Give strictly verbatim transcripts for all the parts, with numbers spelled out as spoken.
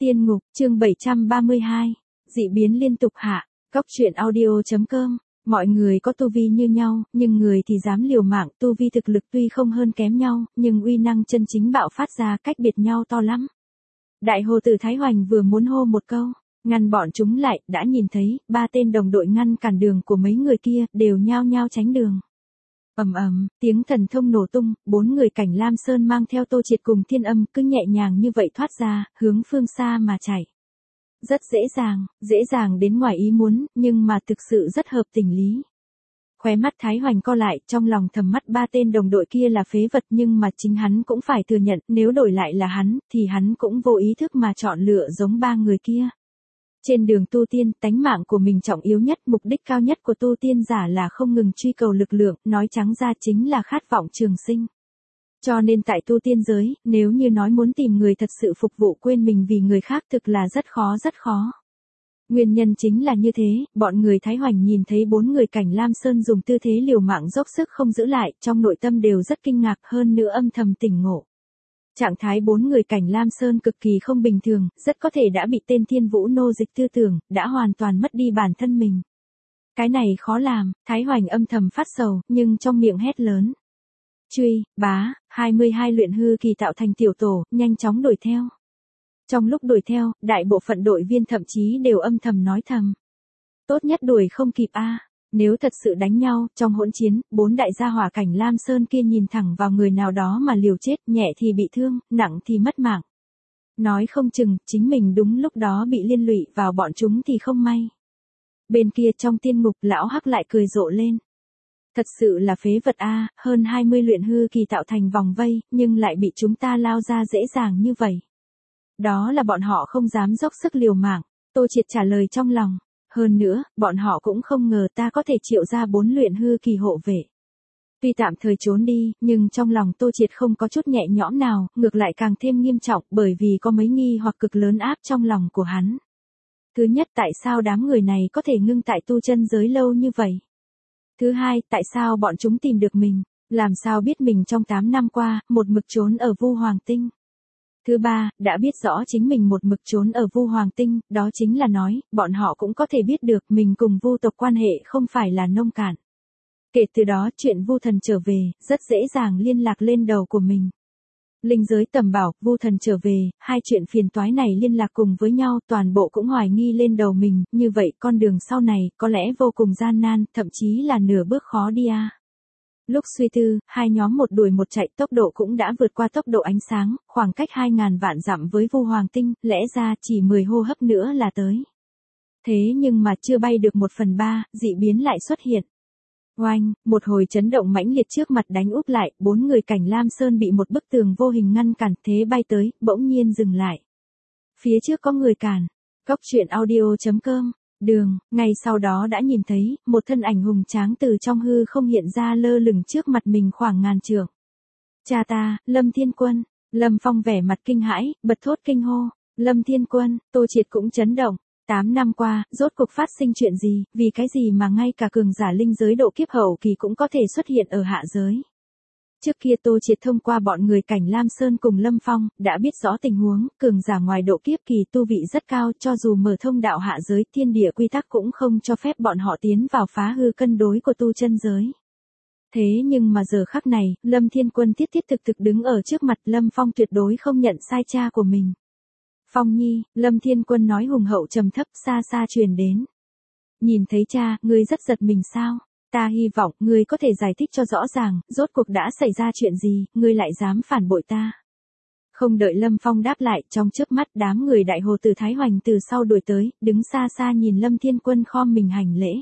Tiên ngục, chương bảy trăm ba mươi hai. Dị biến liên tục hạ. Góc truyện audio.com. Mọi người có tu vi như nhau, nhưng người thì dám liều mạng, tu vi thực lực tuy không hơn kém nhau, nhưng uy năng chân chính bạo phát ra cách biệt nhau to lắm. Đại hồ tử Thái Hoành vừa muốn hô một câu, ngăn bọn chúng lại, đã nhìn thấy, ba tên đồng đội ngăn cản đường của mấy người kia, đều nhao nhao tránh đường. Ầm ầm, tiếng thần thông nổ tung, bốn người cảnh Lam Sơn mang theo Tô Triệt cùng Thiên Âm cứ nhẹ nhàng như vậy thoát ra, hướng phương xa mà chạy. Rất dễ dàng, dễ dàng đến ngoài ý muốn, nhưng mà thực sự rất hợp tình lý. Khóe mắt Thái Hoành co lại, trong lòng thầm mắt ba tên đồng đội kia là phế vật, nhưng mà chính hắn cũng phải thừa nhận, nếu đổi lại là hắn, thì hắn cũng vô ý thức mà chọn lựa giống ba người kia. Trên đường tu tiên, tánh mạng của mình trọng yếu nhất, mục đích cao nhất của tu tiên giả là không ngừng truy cầu lực lượng, nói trắng ra chính là khát vọng trường sinh. Cho nên tại tu tiên giới, nếu như nói muốn tìm người thật sự phục vụ quên mình vì người khác thực là rất khó rất khó. Nguyên nhân chính là như thế, bọn người Thái Hoành nhìn thấy bốn người cảnh Lam Sơn dùng tư thế liều mạng dốc sức không giữ lại, trong nội tâm đều rất kinh ngạc, hơn nữa âm thầm tỉnh ngộ. Trạng thái bốn người cảnh Lam Sơn cực kỳ không bình thường, rất có thể đã bị tên Thiên Vũ nô dịch tư tưởng, đã hoàn toàn mất đi bản thân mình. Cái này khó làm, Thái Hoành âm thầm phát sầu, nhưng trong miệng hét lớn. Truy, bá, hai mươi hai luyện hư kỳ tạo thành tiểu tổ, nhanh chóng đuổi theo. Trong lúc đuổi theo, đại bộ phận đội viên thậm chí đều âm thầm nói thầm. Tốt nhất đuổi không kịp a. Nếu thật sự đánh nhau, trong hỗn chiến, bốn đại gia hỏa cảnh Lam Sơn kia nhìn thẳng vào người nào đó mà liều chết, nhẹ thì bị thương, nặng thì mất mạng. Nói không chừng, chính mình đúng lúc đó bị liên lụy vào bọn chúng thì không may. Bên kia trong tiên ngục, lão Hắc lại cười rộ lên. Thật sự là phế vật a, hơn hai mươi luyện hư kỳ tạo thành vòng vây, nhưng lại bị chúng ta lao ra dễ dàng như vậy. Đó là bọn họ không dám dốc sức liều mạng, Tô Triệt trả lời trong lòng. Hơn nữa, bọn họ cũng không ngờ ta có thể triệu ra bốn luyện hư kỳ hộ vệ. Tuy tạm thời trốn đi, nhưng trong lòng Tô Triệt không có chút nhẹ nhõm nào, ngược lại càng thêm nghiêm trọng bởi vì có mấy nghi hoặc cực lớn áp trong lòng của hắn. Thứ nhất, tại sao đám người này có thể ngưng tại tu chân giới lâu như vậy? Thứ hai, tại sao bọn chúng tìm được mình, làm sao biết mình trong tám năm qua, một mực trốn ở Vu Hoàng Tinh? Thứ ba, đã biết rõ chính mình một mực trốn ở Vu Hoàng Tinh, đó chính là nói, bọn họ cũng có thể biết được mình cùng Vu tộc quan hệ không phải là nông cạn. Kể từ đó chuyện Vu thần trở về, rất dễ dàng liên lạc lên đầu của mình. Linh giới tầm bảo, Vu thần trở về, hai chuyện phiền toái này liên lạc cùng với nhau, toàn bộ cũng hoài nghi lên đầu mình, như vậy con đường sau này, có lẽ vô cùng gian nan, thậm chí là nửa bước khó đi a. Lúc suy tư, hai nhóm một đuổi một chạy, tốc độ cũng đã vượt qua tốc độ ánh sáng, khoảng cách hai ngàn vạn dặm với Vu Hoàng Tinh, lẽ ra chỉ mười hô hấp nữa là tới. Thế nhưng mà chưa bay được một phần ba, dị biến lại xuất hiện. Oanh, một hồi chấn động mãnh liệt trước mặt đánh úp lại, bốn người cảnh Lam Sơn bị một bức tường vô hình ngăn cản, thế bay tới, bỗng nhiên dừng lại. Phía trước có người cản. Góc truyện audio.com. Đường, ngay sau đó đã nhìn thấy, một thân ảnh hùng tráng từ trong hư không hiện ra lơ lửng trước mặt mình khoảng ngàn trượng. Cha ta, Lâm Thiên Quân. Lâm Phong vẻ mặt kinh hãi, bật thốt kinh hô. Lâm Thiên Quân, Tô Triệt cũng chấn động. Tám năm qua, rốt cuộc phát sinh chuyện gì, vì cái gì mà ngay cả cường giả linh giới độ kiếp hậu kỳ cũng có thể xuất hiện ở hạ giới. Trước kia Tô Triệt thông qua bọn người cảnh Lam Sơn cùng Lâm Phong, đã biết rõ tình huống, cường giả ngoài độ kiếp kỳ tu vị rất cao, cho dù mở thông đạo hạ giới, thiên địa quy tắc cũng không cho phép bọn họ tiến vào phá hư cân đối của tu chân giới. Thế nhưng mà giờ khắc này, Lâm Thiên Quân thiết thiết thực thực đứng ở trước mặt Lâm Phong tuyệt đối không nhận sai cha của mình. Phong Nhi, Lâm Thiên Quân nói hùng hậu trầm thấp xa xa truyền đến. Nhìn thấy cha, ngươi rất giật mình sao? Ta hy vọng ngươi có thể giải thích cho rõ ràng, rốt cuộc đã xảy ra chuyện gì, ngươi lại dám phản bội ta. Không đợi Lâm Phong đáp lại, trong chớp mắt đám người đại hồ tử Thái Hoành từ sau đuổi tới, đứng xa xa nhìn Lâm Thiên Quân khom mình hành lễ.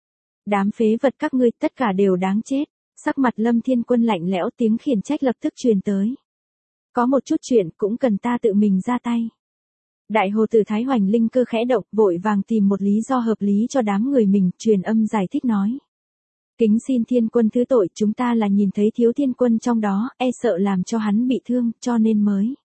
Đám phế vật các ngươi tất cả đều đáng chết. Sắc mặt Lâm Thiên Quân lạnh lẽo, tiếng khiển trách lập tức truyền tới. Có một chút chuyện cũng cần ta tự mình ra tay. Đại hồ tử Thái Hoành linh cơ khẽ động, vội vàng tìm một lý do hợp lý cho đám người mình, truyền âm giải thích nói. Kính xin Thiên Quân thứ tội, chúng ta là nhìn thấy thiếu Thiên Quân trong đó, e sợ làm cho hắn bị thương, cho nên mới.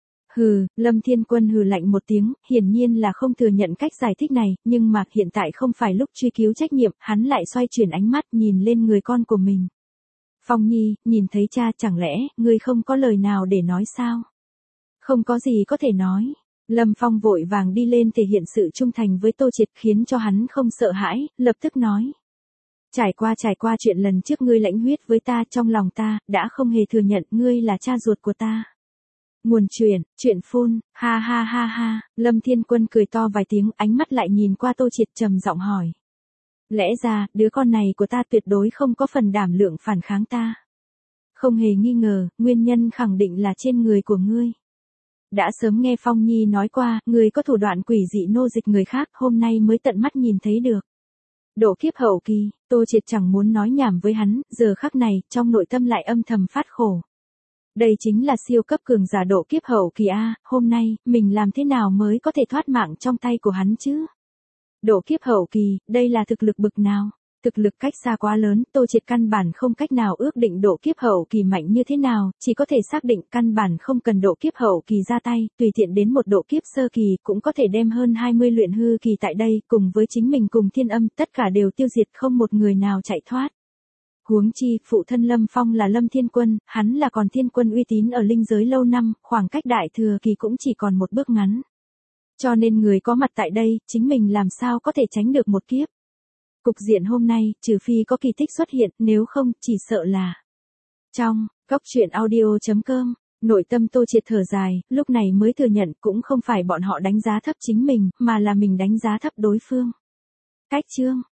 Hừ, Lâm Thiên Quân hừ lạnh một tiếng, hiển nhiên là không thừa nhận cách giải thích này, nhưng mà hiện tại không phải lúc truy cứu trách nhiệm, hắn lại xoay chuyển ánh mắt nhìn lên người con của mình. Phong Nhi, nhìn thấy cha chẳng lẽ, ngươi không có lời nào để nói sao? Không có gì có thể nói. Lâm Phong vội vàng đi lên thể hiện sự trung thành với Tô Triệt khiến cho hắn không sợ hãi, lập tức nói. Trải qua trải qua chuyện lần trước ngươi lãnh huyết với ta trong lòng ta, đã không hề thừa nhận ngươi là cha ruột của ta. Nguồn chuyện, chuyện phun, ha ha ha ha, Lâm Thiên Quân cười to vài tiếng, ánh mắt lại nhìn qua Tô Triệt trầm giọng hỏi. Lẽ ra, đứa con này của ta tuyệt đối không có phần đảm lượng phản kháng ta. Không hề nghi ngờ, nguyên nhân khẳng định là trên người của ngươi. Đã sớm nghe Phong Nhi nói qua, ngươi có thủ đoạn quỷ dị nô dịch người khác, hôm nay mới tận mắt nhìn thấy được. Độ kiếp hậu kỳ, Tô Triệt chẳng muốn nói nhảm với hắn, giờ khắc này, trong nội tâm lại âm thầm phát khổ. Đây chính là siêu cấp cường giả độ kiếp hậu kỳ a, hôm nay, mình làm thế nào mới có thể thoát mạng trong tay của hắn chứ? Độ kiếp hậu kỳ, đây là thực lực bực nào? Thực lực cách xa quá lớn, Tô Triệt căn bản không cách nào ước định độ kiếp hậu kỳ mạnh như thế nào, chỉ có thể xác định căn bản không cần độ kiếp hậu kỳ ra tay, tùy tiện đến một độ kiếp sơ kỳ cũng có thể đem hơn hai mươi luyện hư kỳ tại đây, cùng với chính mình cùng thiên âm, tất cả đều tiêu diệt không một người nào chạy thoát. Huống chi, phụ thân Lâm Phong là Lâm Thiên Quân, hắn là còn thiên quân uy tín ở linh giới lâu năm, khoảng cách đại thừa kỳ cũng chỉ còn một bước ngắn. Cho nên người có mặt tại đây, chính mình làm sao có thể tránh được một kiếp. Cục diện hôm nay, trừ phi có kỳ tích xuất hiện, nếu không, chỉ sợ là. Trong, góc truyện audio chấm com, nội tâm Tô Triệt thở dài, lúc này mới thừa nhận cũng không phải bọn họ đánh giá thấp chính mình, mà là mình đánh giá thấp đối phương. Cách chương.